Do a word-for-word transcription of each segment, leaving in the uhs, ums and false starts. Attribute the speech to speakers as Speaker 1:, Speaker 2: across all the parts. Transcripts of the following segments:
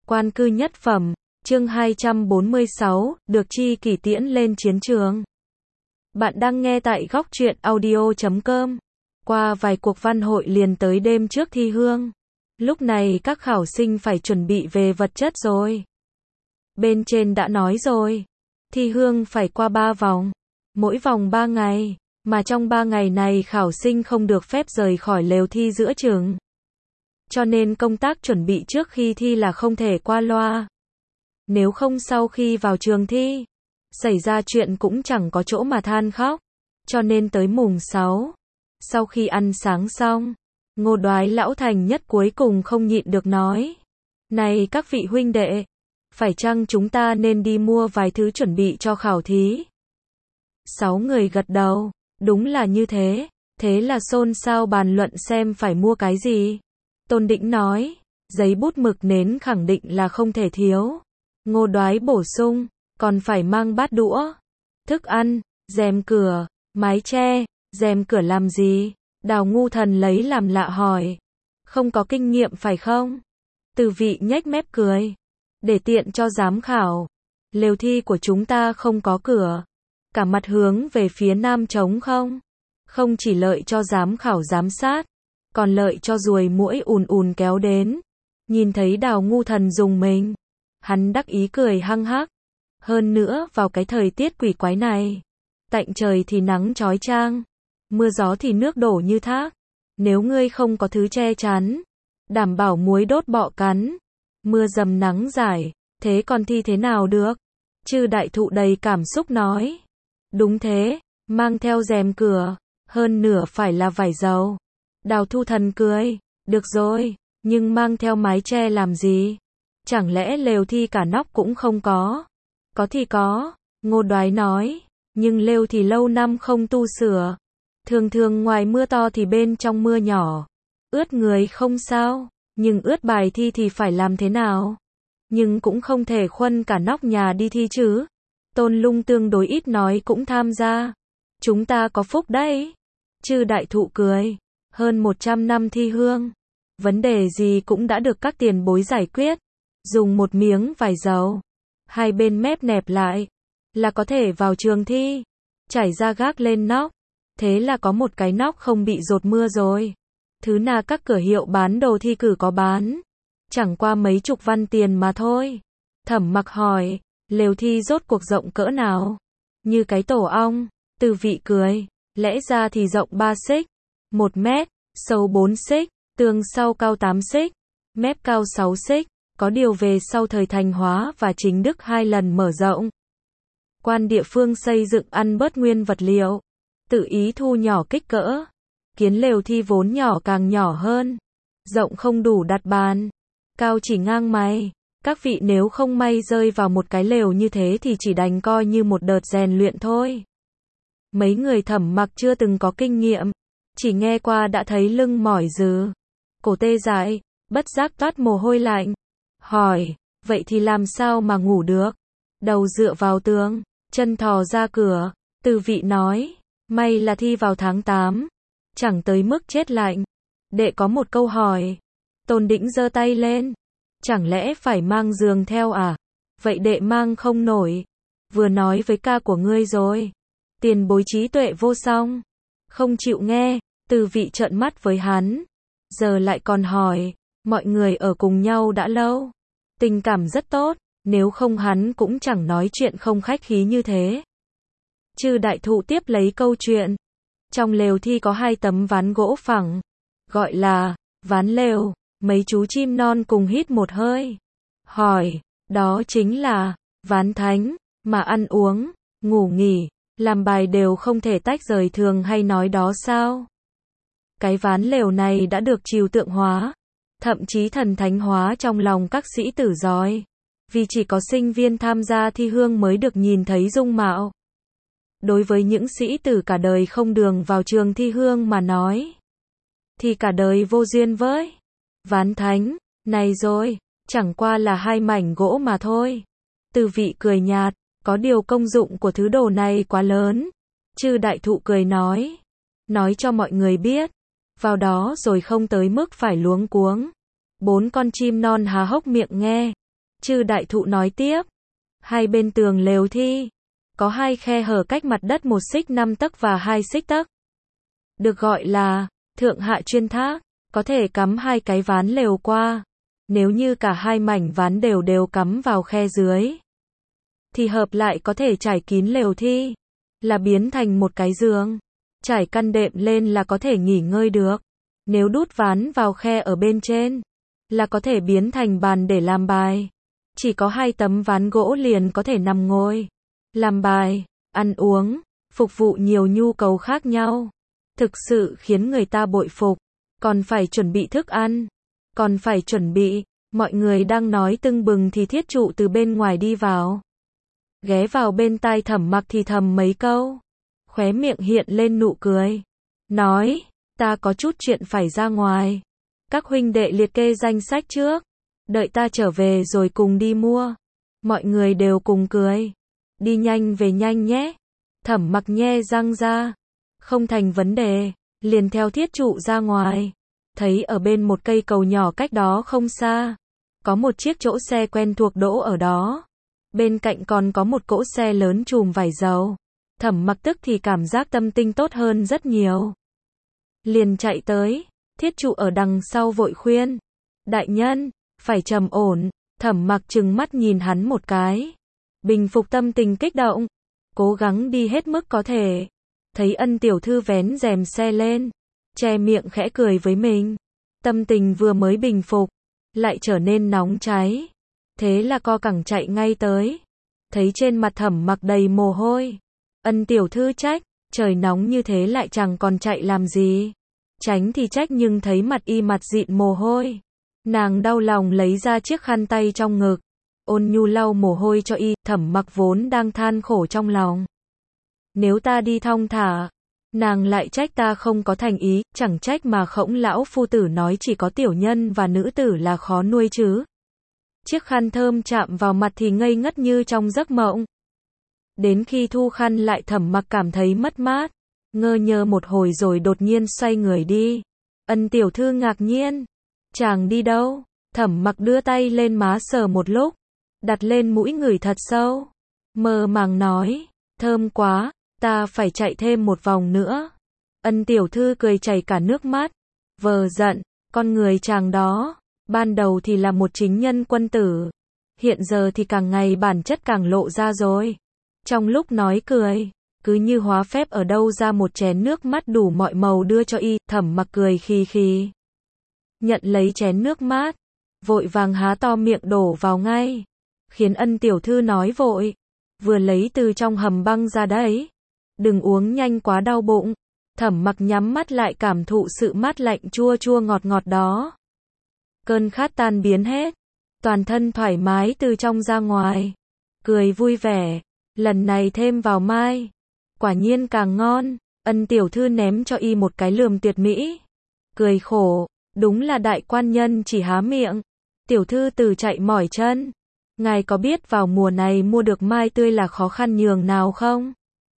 Speaker 1: Quan cư nhất phẩm, chương hai trăm bốn mươi sáu, được chi kỷ tiễn lên chiến trường. Bạn đang nghe tại góc truyện audio chấm com. Qua vài cuộc văn hội liền tới đêm trước thi hương. Lúc này các khảo sinh phải chuẩn bị về vật chất rồi. Bên trên đã nói rồi, thi hương phải qua ba vòng, mỗi vòng ba ngày, mà trong ba ngày này khảo sinh không được phép rời khỏi lều thi giữa chừng. Cho nên công tác chuẩn bị trước khi thi là không thể qua loa. Nếu không sau khi vào trường thi, xảy ra chuyện cũng chẳng có chỗ mà than khóc. Cho nên tới mùng sáu, sau khi ăn sáng xong, Ngô Đoái lão thành nhất cuối cùng không nhịn được nói: "Này các vị huynh đệ, phải chăng chúng ta nên đi mua vài thứ chuẩn bị cho khảo thí?" Sáu người gật đầu, đúng là như thế. Thế là xôn xao bàn luận xem phải mua cái gì. Tôn Đĩnh nói, giấy bút mực nến khẳng định là không thể thiếu. Ngô Đoái bổ sung, còn phải mang bát đũa, thức ăn, rèm cửa, mái che. Rèm cửa làm gì? Đào Ngu Thần lấy làm lạ hỏi. Không có kinh nghiệm phải không? Từ Vị nhếch mép cười. Để tiện cho giám khảo. Lều thi của chúng ta không có cửa. Cả mặt hướng về phía nam trống không? Không chỉ lợi cho giám khảo giám sát, còn lợi cho ruồi muỗi ùn ùn kéo đến. Nhìn thấy Đào Ngu Thần dùng mình, hắn đắc ý cười hăng hắc. Hơn nữa vào cái thời tiết quỷ quái này, tạnh trời thì nắng chói chang, mưa gió thì nước đổ như thác. Nếu ngươi không có thứ che chắn, đảm bảo muối đốt bọ cắn, mưa dầm nắng giải, thế còn thi thế nào được? Chư Đại Thụ đầy cảm xúc nói. Đúng thế, mang theo rèm cửa, hơn nửa phải là vải dầu. Đào Thu Thần cười, được rồi, nhưng mang theo mái che làm gì? Chẳng lẽ lều thi cả nóc cũng không có? Có thì có, Ngô Đoái nói, nhưng lều thì lâu năm không tu sửa. Thường thường ngoài mưa to thì bên trong mưa nhỏ. Ướt người không sao, nhưng ướt bài thi thì phải làm thế nào? Nhưng cũng không thể khuân cả nóc nhà đi thi chứ. Tôn Lung tương đối ít nói cũng tham gia. Chúng ta có phúc đấy. Chư Đại Thụ cười. Hơn một trăm năm thi hương, vấn đề gì cũng đã được các tiền bối giải quyết. Dùng một miếng vải dầu, hai bên mép nẹp lại, là có thể vào trường thi. Trải ra gác lên nóc, thế là có một cái nóc không bị dột mưa rồi. Thứ nào các cửa hiệu bán đồ thi cử có bán, chẳng qua mấy chục văn tiền mà thôi. Thẩm Mặc hỏi, lều thi rốt cuộc rộng cỡ nào? Như cái tổ ong. Từ Vị cười, lẽ ra thì rộng ba xích, một mét, sâu bốn xích, tường sau cao tám xích, mép cao sáu xích. Có điều về sau thời Thành Hóa và Chính Đức hai lần mở rộng, quan địa phương xây dựng ăn bớt nguyên vật liệu, tự ý thu nhỏ kích cỡ, kiến lều thi vốn nhỏ càng nhỏ hơn, rộng không đủ đặt bàn, cao chỉ ngang mày. Các vị nếu không may rơi vào một cái lều như thế thì chỉ đành coi như một đợt rèn luyện thôi. Mấy người Thẩm Mặc chưa từng có kinh nghiệm, chỉ nghe qua đã thấy lưng mỏi rừ, cổ tê dại, bất giác toát mồ hôi lạnh. Hỏi, vậy thì làm sao mà ngủ được? Đầu dựa vào tường, chân thò ra cửa. Từ Vị nói, may là thi vào tháng tám, chẳng tới mức chết lạnh. Đệ có một câu hỏi. Tôn Đĩnh giơ tay lên. Chẳng lẽ phải mang giường theo à? Vậy đệ mang không nổi. Vừa nói với ca của ngươi rồi. Tiền bối trí tuệ vô song. Không chịu nghe. Từ Vị trợn mắt với hắn. Giờ lại còn hỏi. Mọi người ở cùng nhau đã lâu, tình cảm rất tốt, nếu không hắn cũng chẳng nói chuyện không khách khí như thế. Chư Đại Thụ tiếp lấy câu chuyện. Trong lều thi có hai tấm ván gỗ phẳng, gọi là ván lều. Mấy chú chim non cùng hít một hơi, hỏi, đó chính là ván thánh, mà ăn uống, ngủ nghỉ, làm bài đều không thể tách rời thường hay nói đó sao? Cái ván lều này đã được trừu tượng hóa, thậm chí thần thánh hóa trong lòng các sĩ tử giỏi, vì chỉ có sinh viên tham gia thi hương mới được nhìn thấy dung mạo. Đối với những sĩ tử cả đời không đường vào trường thi hương mà nói, thì cả đời vô duyên với ván thánh này rồi, chẳng qua là hai mảnh gỗ mà thôi. Từ Vị cười nhạt, có điều công dụng của thứ đồ này quá lớn. Chư Đại Thụ cười nói, nói cho mọi người biết, vào đó rồi không tới mức phải luống cuống. Bốn con chim non há hốc miệng nghe, Chư đại thụ nói tiếp. Hai bên tường lều thi, có hai khe hở cách mặt đất một xích năm tấc và hai xích tấc. Được gọi là thượng hạ chuyên thác, có thể cắm hai cái ván lều qua. Nếu như cả hai mảnh ván đều đều cắm vào khe dưới, thì hợp lại có thể trải kín lều thi, là biến thành một cái giường. Trải căn đệm lên là có thể nghỉ ngơi được. Nếu đút ván vào khe ở bên trên, là có thể biến thành bàn để làm bài. Chỉ có hai tấm ván gỗ liền có thể nằm ngồi, làm bài, ăn uống, phục vụ nhiều nhu cầu khác nhau. Thực sự khiến người ta bội phục. Còn phải chuẩn bị thức ăn, còn phải chuẩn bị. Mọi người đang nói tưng bừng thì Thiết Trụ từ bên ngoài đi vào. Ghé vào bên tai Thẩm Mặc thì thầm mấy câu. Khóe miệng hiện lên nụ cười. Nói, ta có chút chuyện phải ra ngoài. Các huynh đệ liệt kê danh sách trước. Đợi ta trở về rồi cùng đi mua. Mọi người đều cùng cười. Đi nhanh về nhanh nhé. Thẩm Mặc nhe răng ra. Không thành vấn đề. Liền theo Thiết Trụ ra ngoài. Thấy ở bên một cây cầu nhỏ cách đó không xa, có một chiếc chỗ xe quen thuộc đỗ ở đó. Bên cạnh còn có một cỗ xe lớn chùm vải dầu. Thẩm Mặc tức thì cảm giác tâm tình tốt hơn rất nhiều. Liền chạy tới. Thiết Trụ ở đằng sau vội khuyên. Đại nhân, phải trầm ổn. Thẩm Mặc trừng mắt nhìn hắn một cái. Bình phục tâm tình kích động. Cố gắng đi hết mức có thể. Thấy Ân tiểu thư vén rèm xe lên, che miệng khẽ cười với mình. Tâm tình vừa mới bình phục, lại trở nên nóng cháy. Thế là co cẳng chạy ngay tới. Thấy trên mặt Thẩm Mặc đầy mồ hôi. Ân tiểu thư trách, trời nóng như thế lại chẳng còn chạy làm gì. Tránh thì trách nhưng thấy mặt y mặt dịn mồ hôi. Nàng đau lòng lấy ra chiếc khăn tay trong ngực. Ôn nhu lau mồ hôi cho y. Thẩm Mặc vốn đang than khổ trong lòng. Nếu ta đi thong thả, nàng lại trách ta không có thành ý, chẳng trách mà Khổng lão phu tử nói chỉ có tiểu nhân và nữ tử là khó nuôi chứ. Chiếc khăn thơm chạm vào mặt thì ngây ngất như trong giấc mộng. Đến khi thu khăn lại Thẩm Mặc cảm thấy mất mát, ngơ ngơ một hồi rồi đột nhiên xoay người đi. Ân tiểu thư ngạc nhiên. Chàng đi đâu? Thẩm Mặc đưa tay lên má sờ một lúc, đặt lên mũi ngửi thật sâu. Mơ màng nói, thơm quá. Ta phải chạy thêm một vòng nữa. Ân tiểu thư cười chảy cả nước mắt. Vờ giận, con người chàng đó, ban đầu thì là một chính nhân quân tử. Hiện giờ thì càng ngày bản chất càng lộ ra rồi. Trong lúc nói cười, cứ như hóa phép ở đâu ra một chén nước mắt đủ mọi màu đưa cho y. Thẩm Mặc cười khì khì. Nhận lấy chén nước mát, vội vàng há to miệng đổ vào ngay. Khiến Ân tiểu thư nói vội. Vừa lấy từ trong hầm băng ra đấy. Đừng uống nhanh quá đau bụng. Thẩm Mặc nhắm mắt lại cảm thụ sự mát lạnh chua chua ngọt ngọt đó. Cơn khát tan biến hết. Toàn thân thoải mái từ trong ra ngoài. Cười vui vẻ. Lần này thêm vào mai. Quả nhiên càng ngon. Ân tiểu thư ném cho y một cái lườm tuyệt mỹ. Cười khổ. Đúng là đại quan nhân chỉ há miệng. Tiểu thư từ chạy mỏi chân. Ngài có biết vào mùa này mua được mai tươi là khó khăn nhường nào không?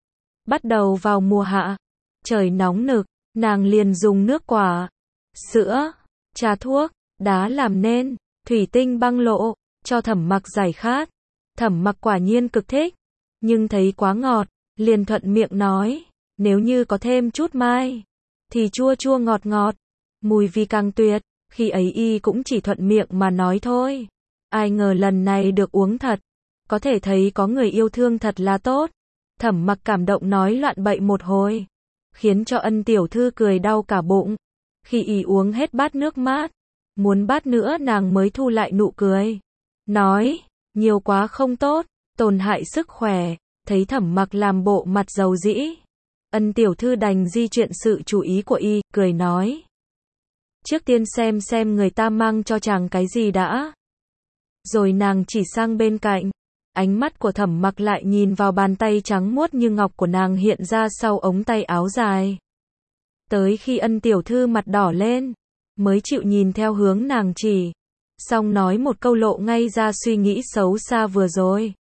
Speaker 1: Bắt đầu vào mùa hạ, trời nóng nực, nàng liền dùng nước quả, sữa, trà thuốc, đá làm nên, thủy tinh băng lộ, cho Thẩm Mặc giải khát. Thẩm Mặc quả nhiên cực thích, nhưng thấy quá ngọt, liền thuận miệng nói, nếu như có thêm chút mai, thì chua chua ngọt ngọt, mùi vị càng tuyệt. Khi ấy y cũng chỉ thuận miệng mà nói thôi. Ai ngờ lần này được uống thật, có thể thấy có người yêu thương thật là tốt. Thẩm Mặc cảm động nói loạn bậy một hồi, khiến cho Ân tiểu thư cười đau cả bụng. Khi y uống hết bát nước mát, muốn bát nữa nàng mới thu lại nụ cười. Nói, nhiều quá không tốt, tổn hại sức khỏe. Thấy Thẩm Mặc làm bộ mặt dầu dĩ, Ân tiểu thư đành di chuyển sự chú ý của y, cười nói. Trước tiên xem xem người ta mang cho chàng cái gì đã. Rồi nàng chỉ sang bên cạnh. Ánh mắt của Thẩm Mặc lại nhìn vào bàn tay trắng muốt như ngọc của nàng hiện ra sau ống tay áo dài. Tới khi Ân tiểu thư mặt đỏ lên, mới chịu nhìn theo hướng nàng chỉ. Xong nói một câu lộ ngay ra suy nghĩ xấu xa vừa rồi.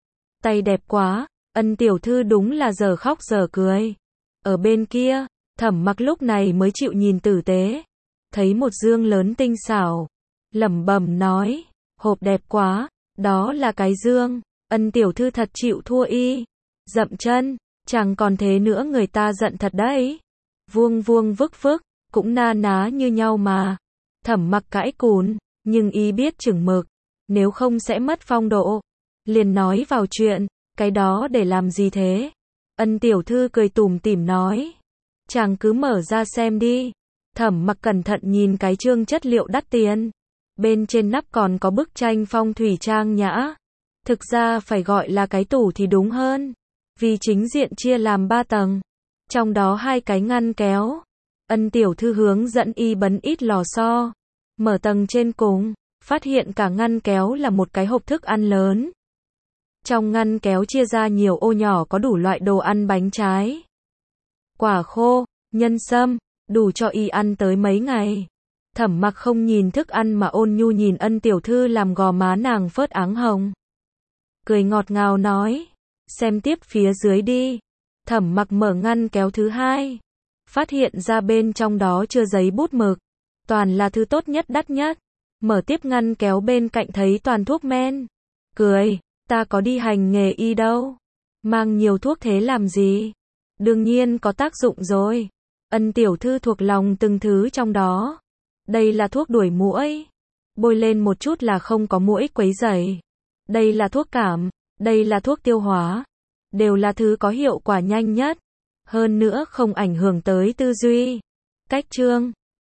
Speaker 1: Tay đẹp quá. Ân tiểu thư đúng là giờ khóc giờ cười. Ở bên kia, Thẩm Mặc lúc này mới chịu nhìn tử tế. Thấy một dương lớn tinh xảo, lẩm bẩm nói, hộp đẹp quá. Đó là cái dương. Ân tiểu thư thật chịu thua y. Dậm chân. Chẳng còn thế nữa, người ta giận thật đấy. Vuông vuông vức vức, cũng na ná như nhau mà. Thẩm Mặc cãi cùn, nhưng y biết chừng mực, nếu không sẽ mất phong độ. Liền nói vào chuyện, cái đó để làm gì thế? Ân tiểu thư cười tủm tỉm nói, chàng cứ mở ra xem đi. Thẩm Mặc cẩn thận nhìn cái chương chất liệu đắt tiền. Bên trên nắp còn có bức tranh phong thủy trang nhã. Thực ra phải gọi là cái tủ thì đúng hơn, vì chính diện chia làm ba tầng, trong đó hai cái ngăn kéo. Ân tiểu thư hướng dẫn y bấn ít lò xo, mở tầng trên cùng, phát hiện cả ngăn kéo là một cái hộp thức ăn lớn. Trong ngăn kéo chia ra nhiều ô nhỏ có đủ loại đồ ăn, bánh trái, quả khô, nhân sâm, đủ cho y ăn tới mấy ngày. Thẩm Mặc không nhìn thức ăn mà ôn nhu nhìn Ân tiểu thư, làm gò má nàng phớt áng hồng. Cười ngọt ngào nói, xem tiếp phía dưới đi. Thẩm Mặc mở ngăn kéo thứ hai, phát hiện ra bên trong đó chưa giấy bút mực, toàn là thứ tốt nhất đắt nhất. Mở tiếp ngăn kéo bên cạnh thấy toàn thuốc men. Cười, ta có đi hành nghề y đâu, mang nhiều thuốc thế làm gì? Đương nhiên có tác dụng rồi. Ân tiểu thư thuộc lòng từng thứ trong đó. Đây là thuốc đuổi muỗi, bôi lên một chút là không có muỗi quấy rầy. Đây là thuốc cảm, đây là thuốc tiêu hóa, đều là thứ có hiệu quả nhanh nhất, hơn nữa không ảnh hưởng tới tư duy. Cách chương